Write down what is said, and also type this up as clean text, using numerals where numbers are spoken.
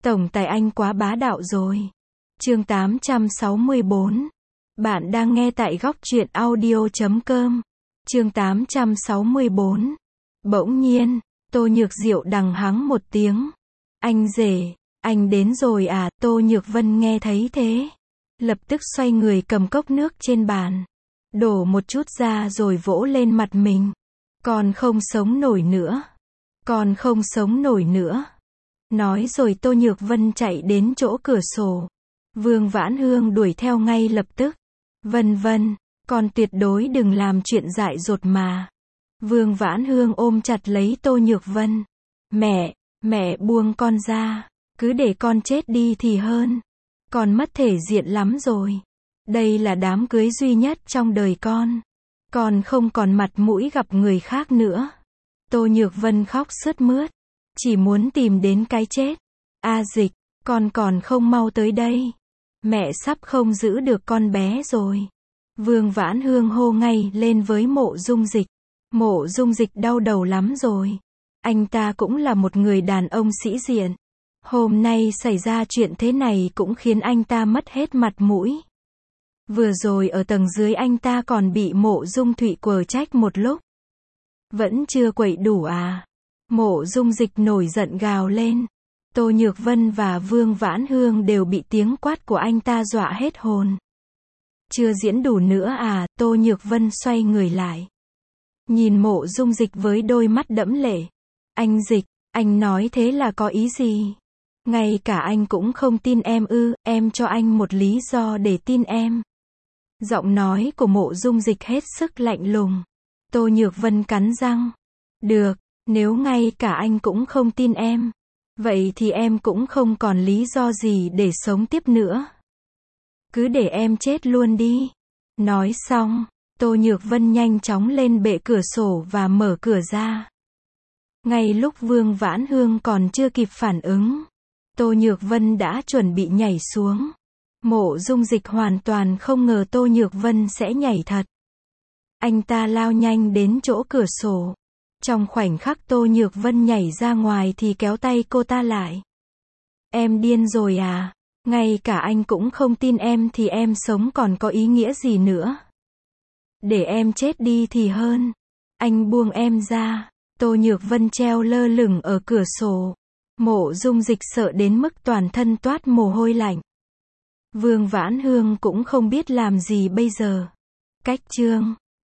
Tổng tài anh quá bá đạo rồi. Chương 864. Bạn đang nghe tại góc truyện audio.com. Chương 864. Bỗng nhiên, Tô Nhược Diệu đằng hắng một tiếng. Anh rể, anh đến rồi à? Tô Nhược Vân nghe thấy thế, lập tức xoay người cầm cốc nước trên bàn, đổ một chút ra rồi vỗ lên mặt mình. Con không sống nổi nữa. Con không sống nổi nữa. Nói rồi Tô Nhược Vân chạy đến chỗ cửa sổ. Vương Vãn Hương đuổi theo ngay lập tức. Vân Vân, con tuyệt đối đừng làm chuyện dại dột mà. Vương Vãn Hương ôm chặt lấy Tô Nhược Vân. Mẹ buông con ra. Cứ để con chết đi thì hơn. Con mất thể diện lắm rồi. Đây là đám cưới duy nhất trong đời con. Con không còn mặt mũi gặp người khác nữa. Tô Nhược Vân khóc sướt mướt. Chỉ muốn tìm đến cái chết. A Dịch, con còn không mau tới đây. Mẹ sắp không giữ được con bé rồi. Vương Vãn Hương hô ngay lên với Mộ Dung Dịch. Mộ Dung Dịch đau đầu lắm rồi. Anh ta cũng là một người đàn ông sĩ diện. Hôm nay xảy ra chuyện thế này cũng khiến anh ta mất hết mặt mũi. Vừa rồi ở tầng dưới anh ta còn bị Mộ Dung Thụy quở trách một lúc. Vẫn chưa quậy đủ à? Mộ Dung Dịch nổi giận gào lên. Tô Nhược Vân và Vương Vãn Hương đều bị tiếng quát của anh ta dọa hết hồn. Chưa diễn đủ nữa à? Tô Nhược Vân xoay người lại, nhìn Mộ Dung Dịch với đôi mắt đẫm lệ. Anh Dịch, anh nói thế là có ý gì? Ngay cả anh cũng không tin em ư? Em cho anh một lý do để tin em. Giọng nói của Mộ Dung Dịch hết sức lạnh lùng. Tô Nhược Vân cắn răng. Được, nếu ngay cả anh cũng không tin em, vậy thì em cũng không còn lý do gì để sống tiếp nữa. Cứ để em chết luôn đi. Nói xong, Tô Nhược Vân nhanh chóng lên bệ cửa sổ và mở cửa ra. Ngay lúc Vương Vãn Hương còn chưa kịp phản ứng, Tô Nhược Vân đã chuẩn bị nhảy xuống. Mộ Dung Dịch hoàn toàn không ngờ Tô Nhược Vân sẽ nhảy thật. Anh ta lao nhanh đến chỗ cửa sổ. Trong khoảnh khắc Tô Nhược Vân nhảy ra ngoài thì kéo tay cô ta lại. Em điên rồi à? Ngay cả anh cũng không tin em thì em sống còn có ý nghĩa gì nữa? Để em chết đi thì hơn. Anh buông em ra. Tô Nhược Vân treo lơ lửng ở cửa sổ. Mộ Dung Dịch sợ đến mức toàn thân toát mồ hôi lạnh. Vương Vãn Hương cũng không biết làm gì bây giờ. Cách chương